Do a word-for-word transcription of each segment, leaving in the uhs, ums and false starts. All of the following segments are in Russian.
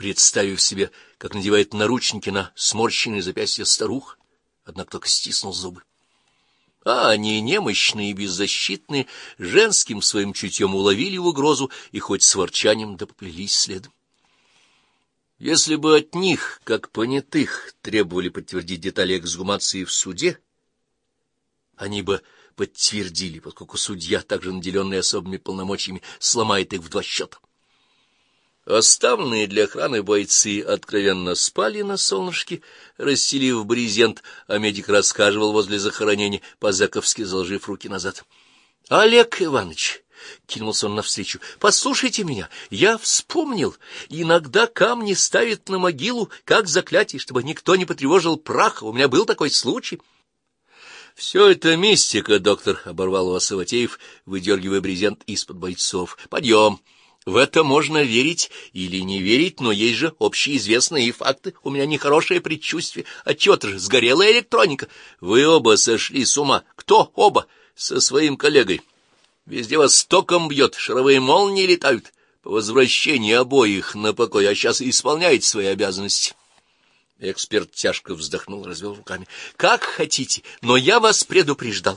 представив себе, как надевает наручники на сморщенные запястья старух, однако только стиснул зубы. А они, немощные и беззащитные, женским своим чутьем уловили угрозу и хоть с ворчанием да поплелись следом. Если бы от них, как понятых, требовали подтвердить детали эксгумации в суде, они бы подтвердили, поскольку судья, также наделенный особыми полномочиями, сломает их в два счета. Оставленные для охраны бойцы откровенно спали на солнышке, расстелив брезент, а медик рассказывал возле захоронения, по-зэковски заложив руки назад. — Олег Иванович! — кинулся он навстречу. — Послушайте меня, я вспомнил. Иногда камни ставят на могилу, как заклятие, чтобы никто не потревожил праха. У меня был такой случай. — Все это мистика, доктор, — оборвал его Саватеев, выдергивая брезент из-под бойцов. — Подъем! В это можно верить или не верить, но есть же общеизвестные факты. У меня нехорошее предчувствие. Отчего-то же сгорела электроника. Вы оба сошли с ума. Кто оба? Со своим коллегой. Везде вас током бьет, шаровые молнии летают. По возвращении обоих на покой, а сейчас исполняете свои обязанности. Эксперт тяжко вздохнул, развел руками. Как хотите, но я вас предупреждал.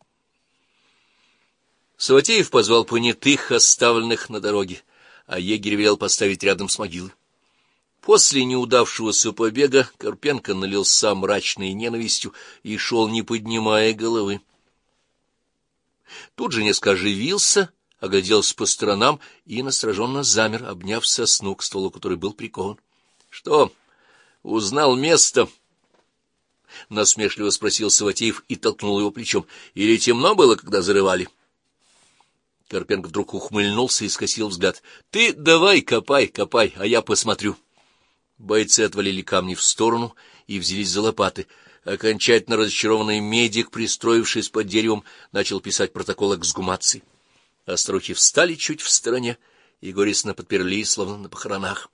Саватеев позвал понятых, оставленных на дороге, а егерь велел поставить рядом с могилой. После неудавшегося побега Карпенко налился мрачной ненавистью и шел, не поднимая головы. Тут же несколько оживился, огляделся по сторонам и настороженно замер, обняв сосну, к стволу которой был прикован. — Что, узнал место? — насмешливо спросил Саватеев и толкнул его плечом. — Или темно было, когда зарывали? Карпенко вдруг ухмыльнулся и скосил взгляд. — Ты давай копай, копай, а я посмотрю. Бойцы отвалили камни в сторону и взялись за лопаты. Окончательно разочарованный медик, пристроившись под деревом, начал писать протокол эксгумации. Острухи встали чуть в стороне и горестно подперли, словно на похоронах.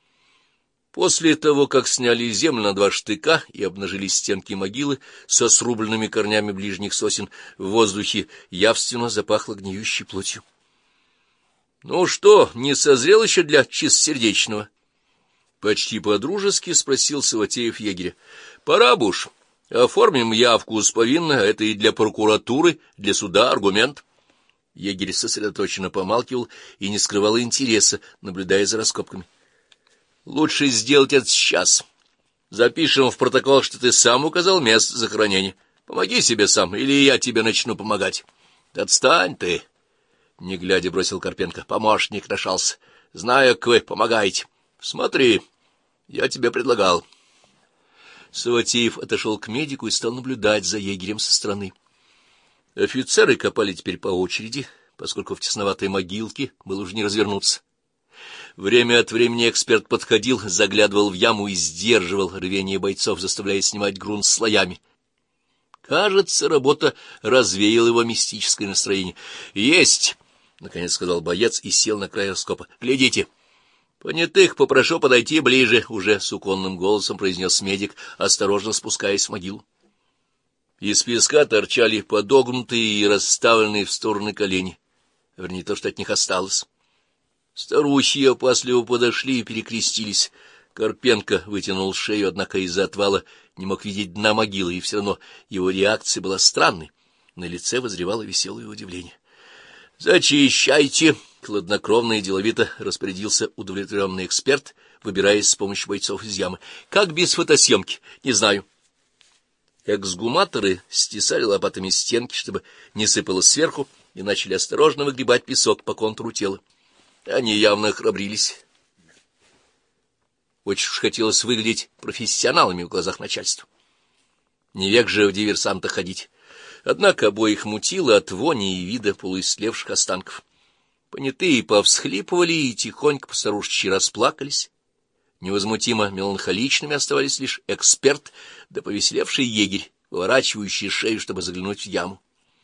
После того, как сняли землю на два штыка и обнажили стенки могилы со срубленными корнями ближних сосен, в воздухе явственно запахло гниющей плотью. — Ну что, не созрел еще для чистосердечного? — почти по-дружески спросил Саватеев егеря. — Пора бы уж. Оформим явку с повинной, а это и для прокуратуры, для суда аргумент. Егерь сосредоточенно помалкивал и не скрывал интереса, наблюдая за раскопками. — Лучше сделать это сейчас. Запишем в протокол, что ты сам указал место захоронения. Помоги себе сам, или я тебе начну помогать. — Отстань ты! — не глядя бросил Карпенко. — Помощник нашелся. Знаю, как вы помогаете. Смотри, я тебе предлагал. Саватеев отошел к медику и стал наблюдать за егерем со стороны. Офицеры копали теперь по очереди, поскольку в тесноватой могилке было уже не развернуться. Время от времени эксперт подходил, заглядывал в яму и сдерживал рвение бойцов, заставляя снимать грунт слоями. Кажется, работа развеяла его мистическое настроение. — Есть! — наконец сказал боец и сел на край раскопа. — Глядите! — Понятых попрошу подойти ближе, — уже суконным голосом произнес медик, осторожно спускаясь в могилу. Из песка торчали подогнутые и расставленные в стороны колени. Вернее, то, что от них осталось. Старухи опасливо подошли и перекрестились. Карпенко вытянул шею, однако из-за отвала не мог видеть дна могилы, и все равно его реакция была странной. На лице возревало веселое удивление. — Зачищайте! — хладнокровно и деловито распорядился удовлетворенный эксперт, выбираясь с помощью бойцов из ямы. — Как без фотосъемки? Не знаю. Эксгуматоры стесали лопатами стенки, чтобы не сыпало сверху, и начали осторожно выгребать песок по контуру тела. Они явно храбрились. Очень уж хотелось выглядеть профессионалами в глазах начальства. Не век же в диверсантах ходить. Однако обоих мутило от вони и вида полуистлевших останков. Понятые повсхлипывали и тихонько по-старушечьи расплакались. Невозмутимо меланхоличными оставались лишь эксперт да повеселевший егерь, выворачивающий шею, чтобы заглянуть в яму.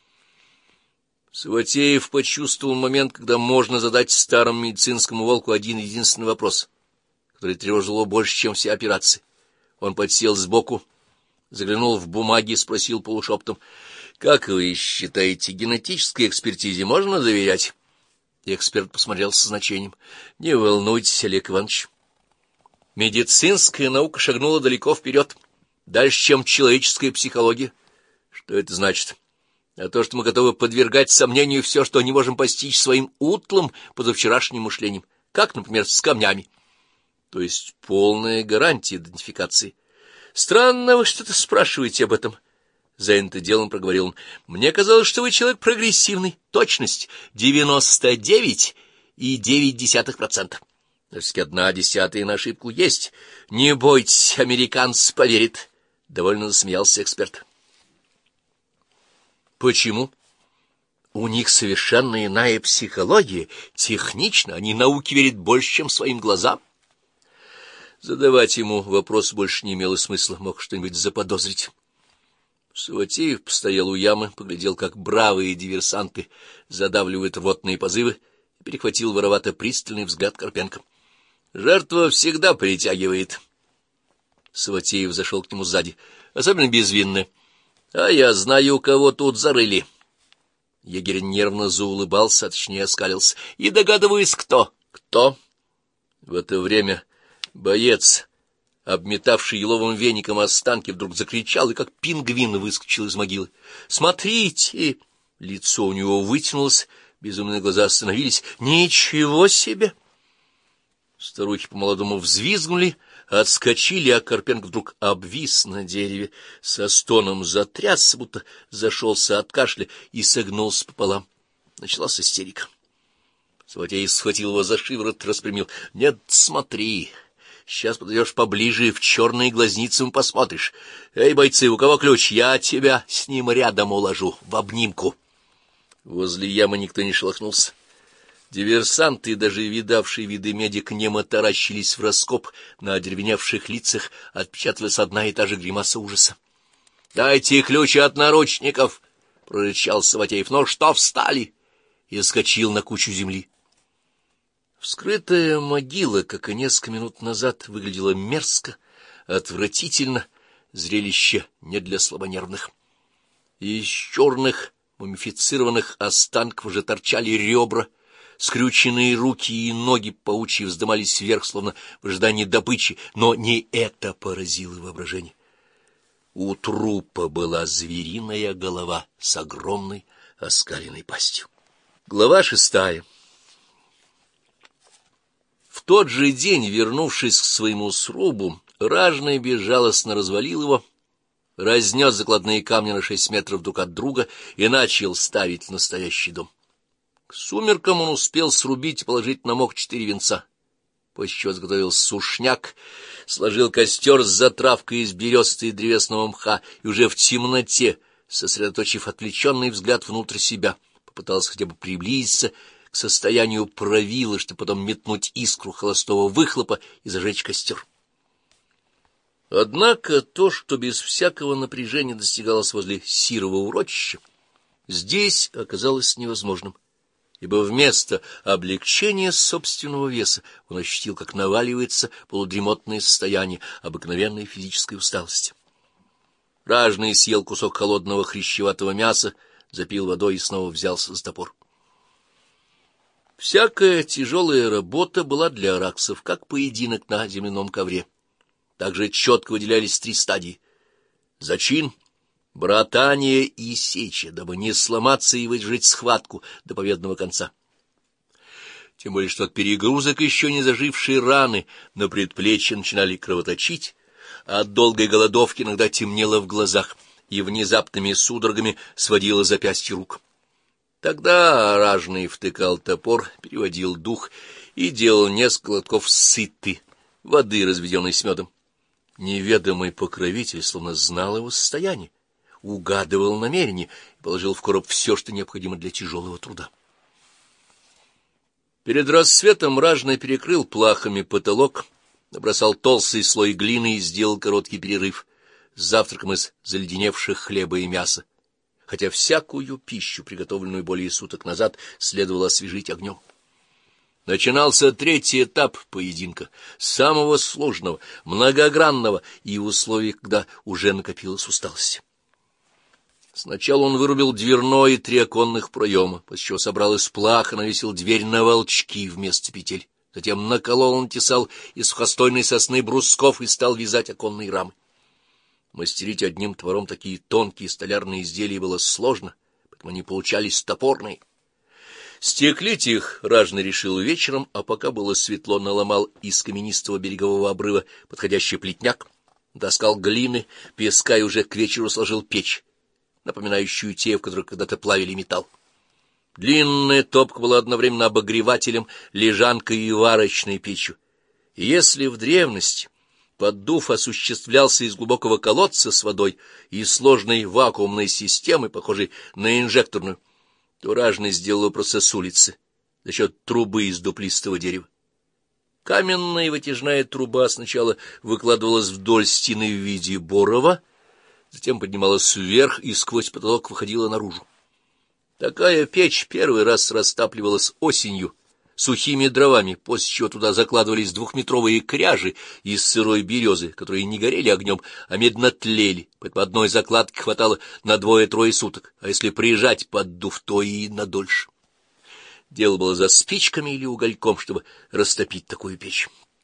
Саватеев почувствовал момент, когда можно задать старому медицинскому волку один единственный вопрос, который тревожил его больше, чем все операции. Он подсел сбоку, заглянул в бумаги и спросил полушепотом: — Как вы считаете, генетической экспертизе можно доверять? И эксперт посмотрел со значением. — Не волнуйтесь, Олег Иванович. Медицинская наука шагнула далеко вперед, дальше, чем человеческая психология. Что это значит? А то, что мы готовы подвергать сомнению все, что не можем постичь своим утлым позавчерашним мышлением, как, например, с камнями. То есть полная гарантия идентификации. Странно, вы что-то спрашиваете об этом. Занятый делом проговорил он. Мне казалось, что вы человек прогрессивный. Точность девяносто девять и девять десятых процента. Все-таки одна десятая на ошибку есть. Не бойтесь, американец поверит. Довольно засмеялся эксперт. Почему? У них совершенно иная психология. Технично они науке верят больше, чем своим глазам. Задавать ему вопрос больше не имело смысла, мог что-нибудь заподозрить. Саватеев постоял у ямы, поглядел, как бравые диверсанты задавливают рвотные позывы, и перехватил воровато-пристальный взгляд Карпенко. Жертва всегда притягивает. Саватеев зашел к нему сзади, особенно безвинный. А я знаю, кого тут зарыли. Егерь нервно заулыбался, а точнее оскалился. И догадываюсь, кто. Кто? В это время боец, обметавший еловым веником останки, вдруг закричал и как пингвин выскочил из могилы. «Смотрите!» Лицо у него вытянулось, безумные глаза остановились. «Ничего себе!» Старухи по-молодому взвизгнули, отскочили, а Карпенко вдруг обвис на дереве, со стоном затрясся, будто зашелся от кашля, и согнулся пополам. Началась истерика. Саватеев схватил его за шиворот, распрямил. — Нет, смотри, сейчас подойдешь поближе, в черные глазницы посмотришь. Эй, бойцы, у кого ключ? Я тебя с ним рядом уложу, в обнимку. Возле ямы никто не шелохнулся. Диверсанты, даже видавшие виды медик, немо таращились в раскоп, на одеревеневших лицах отпечаталась одна и та же гримаса ужаса. — Дайте ключи от наручников! — прорычал Саватеев. — Ну что встали? И скочил на кучу земли. Вскрытая могила, как и несколько минут назад, выглядела мерзко, отвратительно, зрелище не для слабонервных. Из черных мумифицированных останков уже торчали ребра, скрюченные руки и ноги паучьи вздымались вверх, словно в ожидании добычи, но не это поразило воображение. У трупа была звериная голова с огромной оскаленной пастью. Глава шестая. В тот же день, вернувшись к своему срубу, ражный безжалостно развалил его, разнес закладные камни на шесть метров друг от друга и начал ставить настоящий дом. К сумеркам он успел срубить и положить на мох четыре венца, после чего заготовил сушняк, сложил костер с затравкой из бересты и древесного мха и уже в темноте, сосредоточив отвлеченный взгляд внутрь себя, попытался хотя бы приблизиться к состоянию правила, чтобы потом метнуть искру холостого выхлопа и зажечь костер. Однако то, что без всякого напряжения достигалось возле Сирова урочища, здесь оказалось невозможным, ибо вместо облегчения собственного веса он ощутил, как наваливается полудремотное состояние обыкновенной физической усталости. Ражный съел кусок холодного хрящеватого мяса, запил водой и снова взялся за топор. Всякая тяжелая работа была для араксов, как поединок на земляном ковре. Также четко выделялись три стадии: зачин, братание и сеча, дабы не сломаться и выдержать схватку до победного конца. Тем более, что от перегрузок еще не зажившие раны на предплечье начинали кровоточить, а от долгой голодовки иногда темнело в глазах и внезапными судорогами сводило запястья рук. Тогда ражный втыкал топор, переводил дух и делал несколько глотков сыты воды, разведенной с медом. Неведомый покровитель словно знал его состояние, угадывал намерение и положил в короб все, что необходимо для тяжелого труда. Перед рассветом ражный перекрыл плахами потолок, набросал толстый слой глины и сделал короткий перерыв с завтраком из заледеневших хлеба и мяса, хотя всякую пищу, приготовленную более суток назад, следовало освежить огнем. Начинался третий этап поединка, самого сложного, многогранного и в условиях, когда уже накопилась усталость. Сначала он вырубил дверной и три оконных проема, после чего собрал из плаха, навесил дверь на волчки вместо петель, Затем наколол, натесал из сухостойной сосны брусков и стал вязать оконные рамы. Мастерить одним топором такие тонкие столярные изделия было сложно, поэтому они получались топорные. Стеклить их ражный решил вечером, а пока было светло, наломал из каменистого берегового обрыва подходящий плетняк, таскал глины, песка и уже к вечеру сложил печь, напоминающую те, в которых когда-то плавили металл. Длинная топка была одновременно обогревателем, лежанкой и варочной печью. И если в древности поддув осуществлялся из глубокого колодца с водой и сложной вакуумной системы, похожей на инжекторную, то ражный сделал процесс с улицы за счет трубы из дуплистого дерева. Каменная вытяжная труба сначала выкладывалась вдоль стены в виде борова, затем поднималась вверх и сквозь потолок выходила наружу. Такая печь первый раз растапливалась осенью сухими дровами, после чего туда закладывались двухметровые кряжи из сырой березы, которые не горели огнем, а медленно тлели, поэтому одной закладки хватало на двое-трое суток, а если прижать поддув, то и на дольше. Дело было за спичками или угольком, чтобы растопить такую печь.